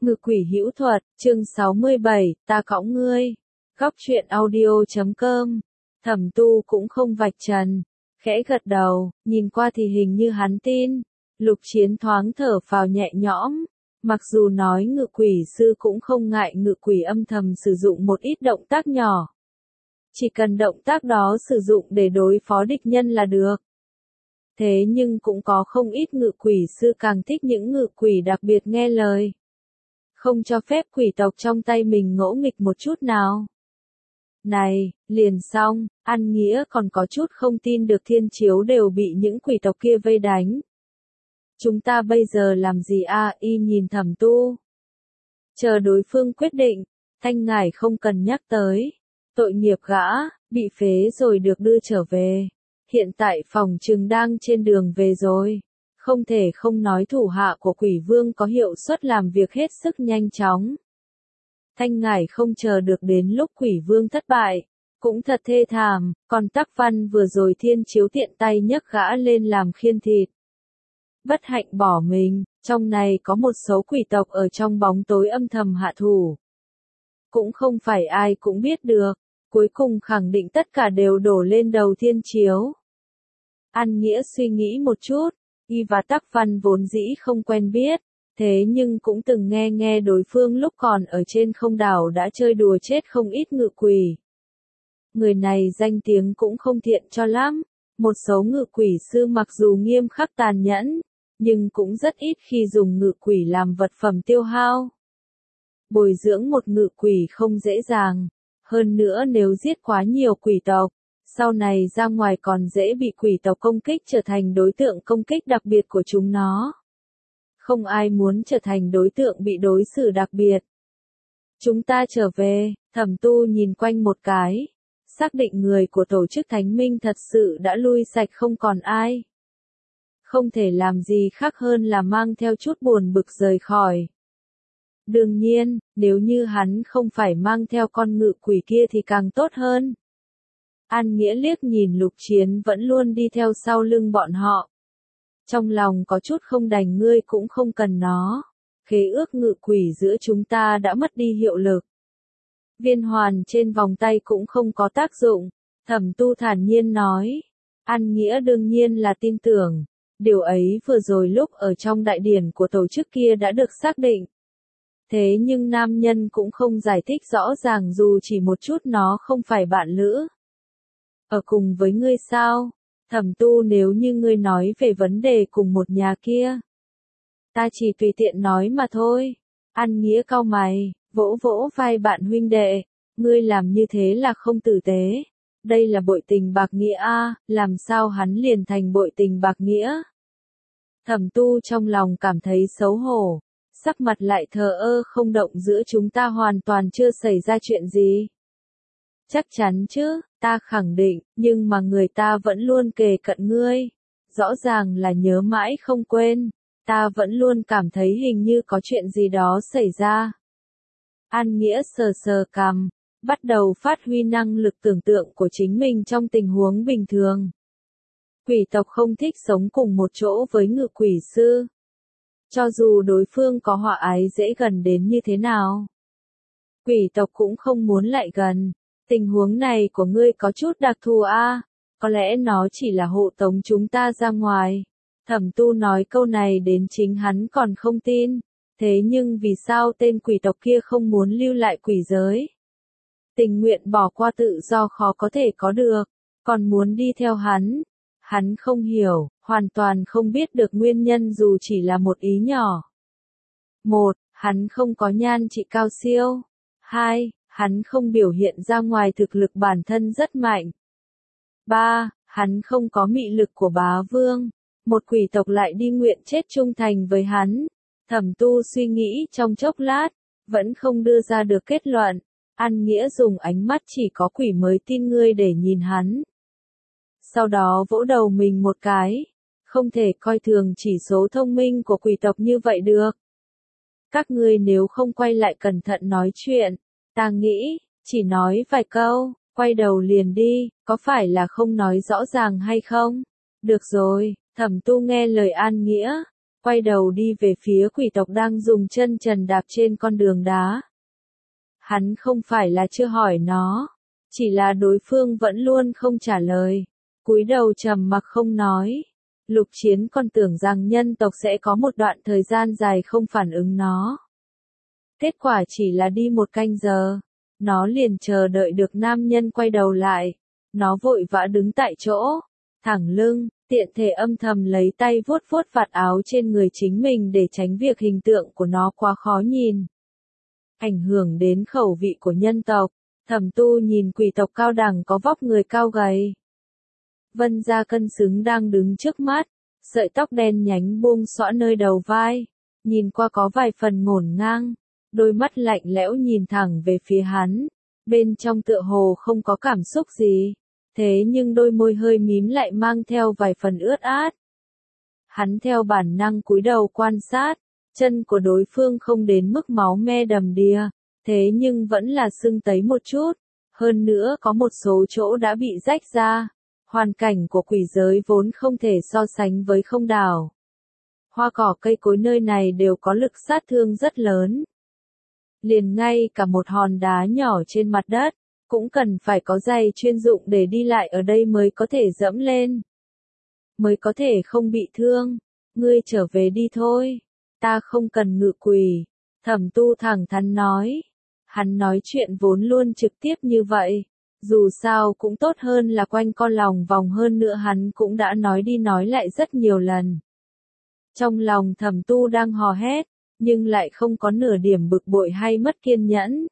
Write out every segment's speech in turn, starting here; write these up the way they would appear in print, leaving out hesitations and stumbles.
Ngự quỷ hữu thuật, chương 67, ta cõng ngươi. Góc truyện audio.com. Thẩm Tu cũng không vạch trần, khẽ gật đầu, nhìn qua thì hình như hắn tin. Lục Chiến thoáng thở phào nhẹ nhõm, mặc dù nói ngự quỷ sư cũng không ngại ngự quỷ âm thầm sử dụng một ít động tác nhỏ. Chỉ cần động tác đó sử dụng để đối phó địch nhân là được. Thế nhưng cũng có không ít ngự quỷ sư càng thích những ngự quỷ đặc biệt nghe lời. Không cho phép quỷ tộc trong tay mình ngỗ nghịch một chút nào. Này, liền xong, An Nghĩa còn có chút không tin được thiên chiếu đều bị những quỷ tộc kia vây đánh. Chúng ta bây giờ làm gì a? Y nhìn Thẩm Tu. Chờ đối phương quyết định, Thanh Ngải không cần nhắc tới. Tội nghiệp gã, bị phế rồi được đưa trở về. Hiện tại phòng trừng đang trên đường về rồi. Không thể không nói thủ hạ của quỷ vương có hiệu suất làm việc hết sức nhanh chóng. Thanh Ngải không chờ được đến lúc quỷ vương thất bại. Cũng thật thê thảm, còn Tắc Văn vừa rồi thiên chiếu tiện tay nhấc gã lên làm khiên thịt. Bất hạnh bỏ mình, trong này có một số quỷ tộc ở trong bóng tối âm thầm hạ thủ. Cũng không phải ai cũng biết được, cuối cùng khẳng định tất cả đều đổ lên đầu thiên chiếu. An Nghĩa suy nghĩ một chút, y và Tắc Văn vốn dĩ không quen biết, thế nhưng cũng từng nghe đối phương lúc còn ở trên không đảo đã chơi đùa chết không ít ngự quỷ. Người này danh tiếng cũng không thiện cho lắm, một số ngự quỷ sư mặc dù nghiêm khắc tàn nhẫn, nhưng cũng rất ít khi dùng ngự quỷ làm vật phẩm tiêu hao. Bồi dưỡng một ngự quỷ không dễ dàng, hơn nữa nếu giết quá nhiều quỷ tộc, sau này ra ngoài còn dễ bị quỷ tộc công kích trở thành đối tượng công kích đặc biệt của chúng nó. Không ai muốn trở thành đối tượng bị đối xử đặc biệt. Chúng ta trở về, Thẩm Tu nhìn quanh một cái, xác định người của tổ chức Thánh Minh thật sự đã lui sạch không còn ai. Không thể làm gì khác hơn là mang theo chút buồn bực rời khỏi. Đương nhiên, nếu như hắn không phải mang theo con ngự quỷ kia thì càng tốt hơn. An Nghĩa liếc nhìn Lục Chiến vẫn luôn đi theo sau lưng bọn họ. Trong lòng có chút không đành, ngươi cũng không cần nó. Khế ước ngự quỷ giữa chúng ta đã mất đi hiệu lực. Viên hoàn trên vòng tay cũng không có tác dụng. Thẩm Tu thản nhiên nói. An Nghĩa đương nhiên là tin tưởng. Điều ấy vừa rồi lúc ở trong đại điển của tổ chức kia đã được xác định. Thế nhưng nam nhân cũng không giải thích rõ ràng dù chỉ một chút nó không phải bạn lữ. Ở cùng với ngươi sao? Thẩm Tu, nếu như ngươi nói về vấn đề cùng một nhà kia. Ta chỉ tùy tiện nói mà thôi. An Nghĩa cau mày, vỗ vỗ vai bạn huynh đệ. Ngươi làm như thế là không tử tế. Đây là bội tình bạc nghĩa a, làm sao hắn liền thành bội tình bạc nghĩa? Thẩm Tu trong lòng cảm thấy xấu hổ. Sắc mặt lại thờ ơ không động, giữa chúng ta hoàn toàn chưa xảy ra chuyện gì. Chắc chắn chứ, ta khẳng định, nhưng mà người ta vẫn luôn kề cận ngươi. Rõ ràng là nhớ mãi không quên, ta vẫn luôn cảm thấy hình như có chuyện gì đó xảy ra. An Nghĩa sờ sờ cằm, bắt đầu phát huy năng lực tưởng tượng của chính mình trong tình huống bình thường. Quỷ tộc không thích sống cùng một chỗ với ngự quỷ sư. Cho dù đối phương có họa ái dễ gần đến như thế nào, quỷ tộc cũng không muốn lại gần. Tình huống này của ngươi có chút đặc thù a, có lẽ nó chỉ là hộ tống chúng ta ra ngoài. Thẩm Tu nói câu này đến chính hắn còn không tin. Thế nhưng vì sao tên quỷ tộc kia không muốn lưu lại quỷ giới? Tình nguyện bỏ qua tự do khó có thể có được, còn muốn đi theo hắn. Hắn không hiểu, hoàn toàn không biết được nguyên nhân dù chỉ là một ý nhỏ. 1. Hắn không có nhan trị cao siêu. 2. Hắn không biểu hiện ra ngoài thực lực bản thân rất mạnh. 3. Hắn không có mị lực của bá vương. Một quỷ tộc lại đi nguyện chết trung thành với hắn. Thẩm Tu suy nghĩ trong chốc lát, vẫn không đưa ra được kết luận. An Nghĩa dùng ánh mắt chỉ có quỷ mới tin ngươi để nhìn hắn. Sau đó vỗ đầu mình một cái. Không thể coi thường chỉ số thông minh của quỷ tộc như vậy được. Các ngươi nếu không quay lại cẩn thận nói chuyện, ta nghĩ, chỉ nói vài câu, quay đầu liền đi, có phải là không nói rõ ràng hay không? Được rồi, Thẩm Tu nghe lời An Nghĩa, quay đầu đi về phía quỷ tộc đang dùng chân trần đạp trên con đường đá. Hắn không phải là chưa hỏi nó, chỉ là đối phương vẫn luôn không trả lời, cúi đầu trầm mặc không nói. Lục Chiến còn tưởng rằng nhân tộc sẽ có một đoạn thời gian dài không phản ứng nó. Kết quả chỉ là đi một canh giờ, nó liền chờ đợi được nam nhân quay đầu lại. Nó vội vã đứng tại chỗ, thẳng lưng, tiện thể âm thầm lấy tay vuốt vuốt vạt áo trên người chính mình để tránh việc hình tượng của nó quá khó nhìn. Ảnh hưởng đến khẩu vị của nhân tộc, Thẩm Tu nhìn quỷ tộc cao đẳng có vóc người cao gầy. Vân gia cân xứng đang đứng trước mắt, sợi tóc đen nhánh buông xõa nơi đầu vai, nhìn qua có vài phần ngổn ngang, đôi mắt lạnh lẽo nhìn thẳng về phía hắn, bên trong tựa hồ không có cảm xúc gì, thế nhưng đôi môi hơi mím lại mang theo vài phần ướt át. Hắn theo bản năng cúi đầu quan sát, chân của đối phương không đến mức máu me đầm đìa, thế nhưng vẫn là sưng tấy một chút, hơn nữa có một số chỗ đã bị rách ra. Hoàn cảnh của quỷ giới vốn không thể so sánh với không đảo. Hoa cỏ cây cối nơi này đều có lực sát thương rất lớn. Liền ngay cả một hòn đá nhỏ trên mặt đất, cũng cần phải có giày chuyên dụng để đi lại ở đây mới có thể dẫm lên. Mới có thể không bị thương. Ngươi trở về đi thôi. Ta không cần ngự quỷ. Thẩm Tu thẳng thắn nói. Hắn nói chuyện vốn luôn trực tiếp như vậy. Dù sao cũng tốt hơn là quanh co lòng vòng, hơn nữa hắn cũng đã nói đi nói lại rất nhiều lần. Trong lòng Thẩm Tu đang hò hét, nhưng lại không có nửa điểm bực bội hay mất kiên nhẫn.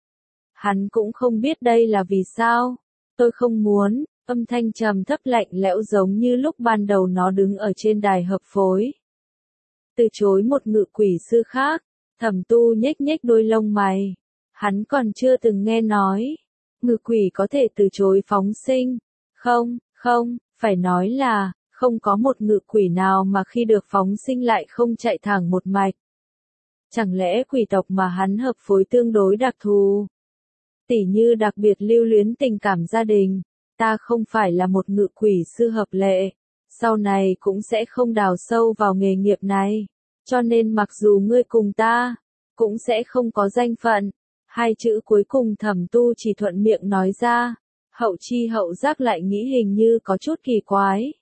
Hắn cũng không biết đây là vì sao. Tôi không muốn, âm thanh trầm thấp lạnh lẽo giống như lúc ban đầu nó đứng ở trên đài hợp phối. Từ chối một ngự quỷ sư khác, Thẩm Tu nhếch nhếch đôi lông mày. Hắn còn chưa từng nghe nói. Ngự quỷ có thể từ chối phóng sinh. Không, phải nói là, không có một ngự quỷ nào mà khi được phóng sinh lại không chạy thẳng một mạch. Chẳng lẽ quỷ tộc mà hắn hợp phối tương đối đặc thù? Tỉ như đặc biệt lưu luyến tình cảm gia đình, ta không phải là một ngự quỷ sư hợp lệ, sau này cũng sẽ không đào sâu vào nghề nghiệp này, cho nên mặc dù ngươi cùng ta, cũng sẽ không có danh phận. Hai chữ cuối cùng Thẩm Tu chỉ thuận miệng nói ra, hậu chi hậu giác lại nghĩ hình như có chút kỳ quái.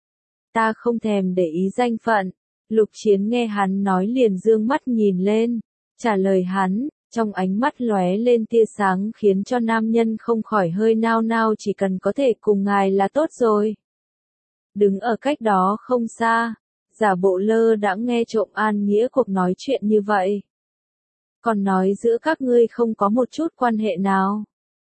Ta không thèm để ý danh phận. Lục Chiến nghe hắn nói liền dương mắt nhìn lên, trả lời hắn, trong ánh mắt lóe lên tia sáng khiến cho nam nhân không khỏi hơi nao nao, chỉ cần có thể cùng ngài là tốt rồi. Đứng ở cách đó không xa, giả bộ lơ đãng nghe trộm an nghĩa cuộc nói chuyện như vậy. Còn nói giữa các ngươi không có một chút quan hệ nào.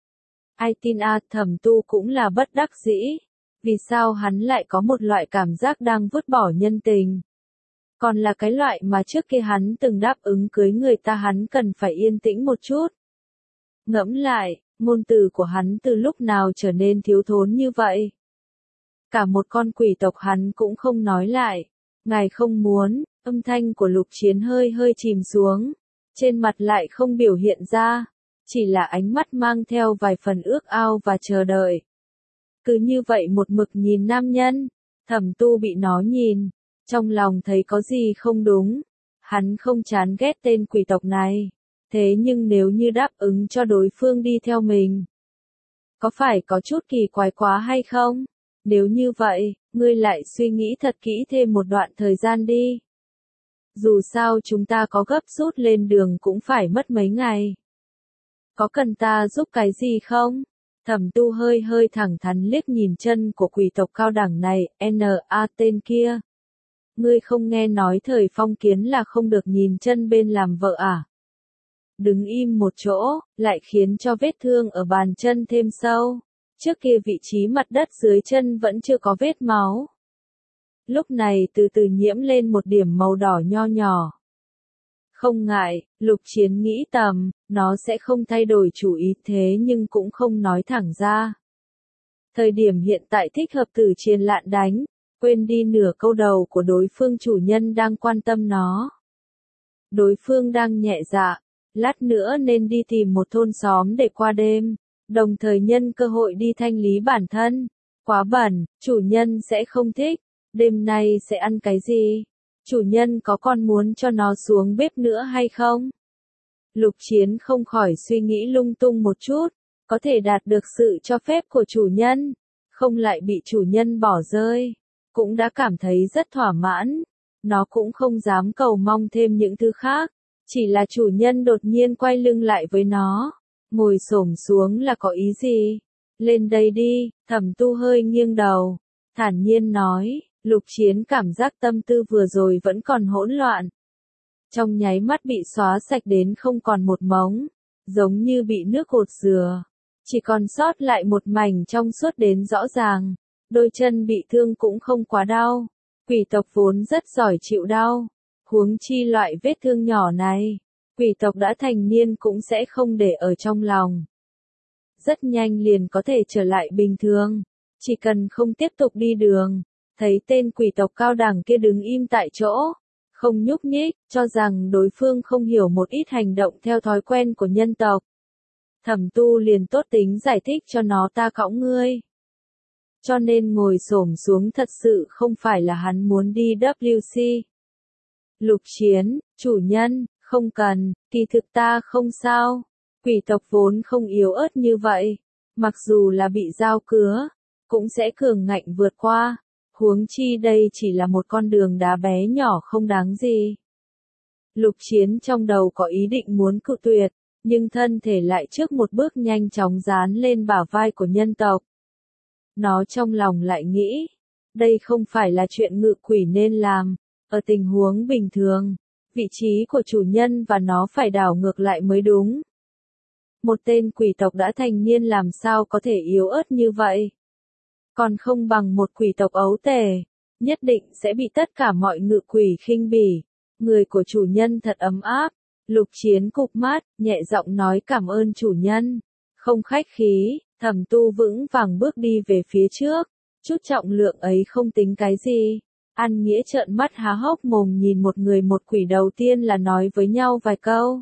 Ai tin a, Thẩm Tu cũng là bất đắc dĩ. Vì sao hắn lại có một loại cảm giác đang vứt bỏ nhân tình? Còn là cái loại mà trước kia hắn từng đáp ứng cưới người ta, hắn cần phải yên tĩnh một chút. Ngẫm lại, ngôn từ của hắn từ lúc nào trở nên thiếu thốn như vậy? Cả một con quỷ tộc hắn cũng không nói lại. Ngài không muốn, âm thanh của Lục Chiến hơi hơi chìm xuống. Trên mặt lại không biểu hiện ra, chỉ là ánh mắt mang theo vài phần ước ao và chờ đợi. Cứ như vậy một mực nhìn nam nhân, Thẩm Tu bị nó nhìn, trong lòng thấy có gì không đúng. Hắn không chán ghét tên quỷ tộc này, thế nhưng nếu như đáp ứng cho đối phương đi theo mình, có phải có chút kỳ quái quá hay không? Nếu như vậy, ngươi lại suy nghĩ thật kỹ thêm một đoạn thời gian đi. Dù sao chúng ta có gấp rút lên đường cũng phải mất mấy ngày. Có cần ta giúp cái gì không? Thẩm Tu hơi hơi thẳng thắn liếc nhìn chân của quỷ tộc cao đẳng này, N.A. tên kia. Ngươi không nghe nói thời phong kiến là không được nhìn chân bên làm vợ à? Đứng im một chỗ, lại khiến cho vết thương ở bàn chân thêm sâu. Trước kia vị trí mặt đất dưới chân vẫn chưa có vết máu. Lúc này từ từ nhiễm lên một điểm màu đỏ nho nhỏ. Không ngại, Lục Chiến nghĩ tầm, nó sẽ không thay đổi chủ ý, thế nhưng cũng không nói thẳng ra. Thời điểm hiện tại thích hợp tử chiến lạn đánh, quên đi nửa câu đầu của đối phương, chủ nhân đang quan tâm nó. Đối phương đang nhẹ dạ, lát nữa nên đi tìm một thôn xóm để qua đêm, đồng thời nhân cơ hội đi thanh lý bản thân. Quá bẩn, chủ nhân sẽ không thích. Đêm nay sẽ ăn cái gì? Chủ nhân có còn muốn cho nó xuống bếp nữa hay không? Lục Chiến không khỏi suy nghĩ lung tung một chút, có thể đạt được sự cho phép của chủ nhân, không lại bị chủ nhân bỏ rơi, cũng đã cảm thấy rất thỏa mãn. Nó cũng không dám cầu mong thêm những thứ khác, chỉ là chủ nhân đột nhiên quay lưng lại với nó, ngồi xổm xuống là có ý gì? Lên đây đi, Thẩm Tu hơi nghiêng đầu, thản nhiên nói. Lục Chiến cảm giác tâm tư vừa rồi vẫn còn hỗn loạn. Trong nháy mắt bị xóa sạch đến không còn một mống, giống như bị nước gột rửa. Chỉ còn sót lại một mảnh trong suốt đến rõ ràng. Đôi chân bị thương cũng không quá đau. Quỷ tộc vốn rất giỏi chịu đau. Huống chi loại vết thương nhỏ này, quỷ tộc đã thành niên cũng sẽ không để ở trong lòng. Rất nhanh liền có thể trở lại bình thường. Chỉ cần không tiếp tục đi đường. Thấy tên quỷ tộc cao đẳng kia đứng im tại chỗ, không nhúc nhích, cho rằng đối phương không hiểu một ít hành động theo thói quen của nhân tộc. Thẩm Tu liền tốt tính giải thích cho nó ta cõng ngươi. Cho nên ngồi xổm xuống thật sự không phải là hắn muốn đi WC. Lục Chiến, chủ nhân, không cần, kỳ thực ta không sao. Quỷ tộc vốn không yếu ớt như vậy, mặc dù là bị dao cứa, cũng sẽ cường ngạnh vượt qua. Huống chi đây chỉ là một con đường đá bé nhỏ không đáng gì. Lục Chiến trong đầu có ý định muốn cự tuyệt, nhưng thân thể lại trước một bước nhanh chóng dán lên bả vai của nhân tộc. Nó trong lòng lại nghĩ, đây không phải là chuyện ngự quỷ nên làm, ở tình huống bình thường, vị trí của chủ nhân và nó phải đảo ngược lại mới đúng. Một tên quỷ tộc đã thành niên làm sao có thể yếu ớt như vậy? Còn không bằng một quỷ tộc ấu tể, nhất định sẽ bị tất cả mọi ngự quỷ khinh bỉ. Người của chủ nhân thật ấm áp. Lục Chiến cụp mắt, nhẹ giọng nói cảm ơn chủ nhân. Không khách khí, Thẩm Tu vững vàng bước đi về phía trước. Chút trọng lượng ấy không tính cái gì. An Nghĩa trợn mắt há hốc mồm nhìn một người một quỷ đầu tiên là nói với nhau vài câu.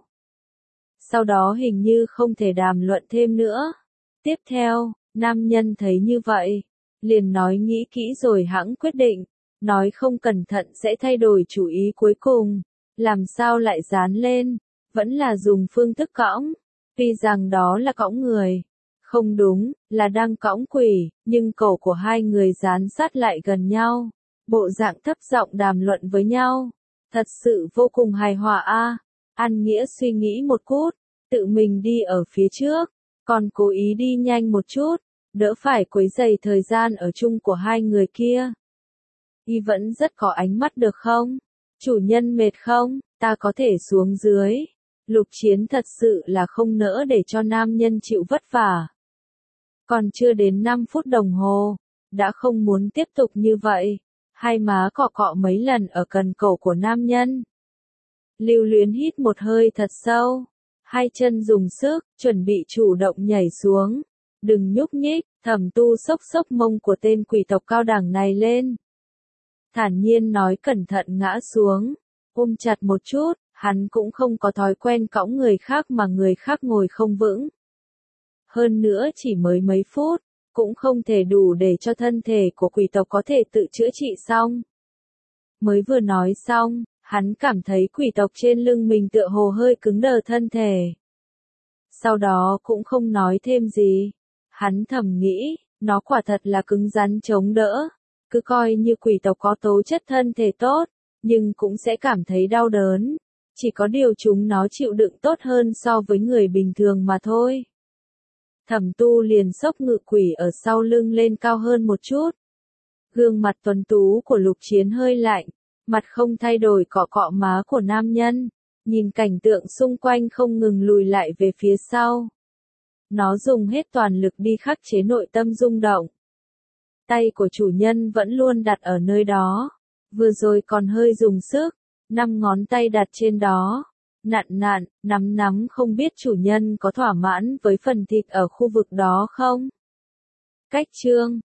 Sau đó hình như không thể đàm luận thêm nữa. Tiếp theo, nam nhân thấy như vậy, liền nói nghĩ kỹ rồi hẵng quyết định, nói không cẩn thận sẽ thay đổi chủ ý cuối cùng, làm sao lại dán lên, vẫn là dùng phương thức cõng, tuy rằng đó là cõng người, không đúng, là đang cõng quỷ, nhưng cổ của hai người dán sát lại gần nhau, bộ dạng thấp giọng đàm luận với nhau, thật sự vô cùng hài hòa a. An Nghĩa suy nghĩ một phút, tự mình đi ở phía trước, còn cố ý đi nhanh một chút. Đỡ phải quấy rầy thời gian ở chung của hai người kia. Y vẫn rất có ánh mắt được không? Chủ nhân mệt không? Ta có thể xuống dưới. Lục Chiến thật sự là không nỡ để cho nam nhân chịu vất vả. Còn chưa đến 5 phút đồng hồ, đã không muốn tiếp tục như vậy. Hai má cọ cọ mấy lần ở cần cổ của nam nhân. Lưu Luyến hít một hơi thật sâu. Hai chân dùng sức, chuẩn bị chủ động nhảy xuống. Đừng nhúc nhích, Thẩm Tu xốc xốc mông của tên quỷ tộc cao đẳng này lên. Thản nhiên nói cẩn thận ngã xuống, ôm chặt một chút, hắn cũng không có thói quen cõng người khác mà người khác ngồi không vững. Hơn nữa chỉ mới mấy phút, cũng không thể đủ để cho thân thể của quỷ tộc có thể tự chữa trị xong. Mới vừa nói xong, hắn cảm thấy quỷ tộc trên lưng mình tựa hồ hơi cứng đờ thân thể. Sau đó cũng không nói thêm gì. Hắn thầm nghĩ, nó quả thật là cứng rắn chống đỡ, cứ coi như quỷ tộc có tố chất thân thể tốt, nhưng cũng sẽ cảm thấy đau đớn, chỉ có điều chúng nó chịu đựng tốt hơn so với người bình thường mà thôi. Thẩm Tu liền xốc ngự quỷ ở sau lưng lên cao hơn một chút. Gương mặt tuấn tú của Lục Chiến hơi lạnh, mặt không thay đổi cọ cọ má của nam nhân, nhìn cảnh tượng xung quanh không ngừng lùi lại về phía sau. Nó dùng hết toàn lực đi khắc chế nội tâm rung động. Tay của chủ nhân vẫn luôn đặt ở nơi đó. Vừa rồi còn hơi dùng sức, 5 ngón tay đặt trên đó. Nặn nặn, nắm nắm không biết chủ nhân có thỏa mãn với phần thịt ở khu vực đó không? Cách chương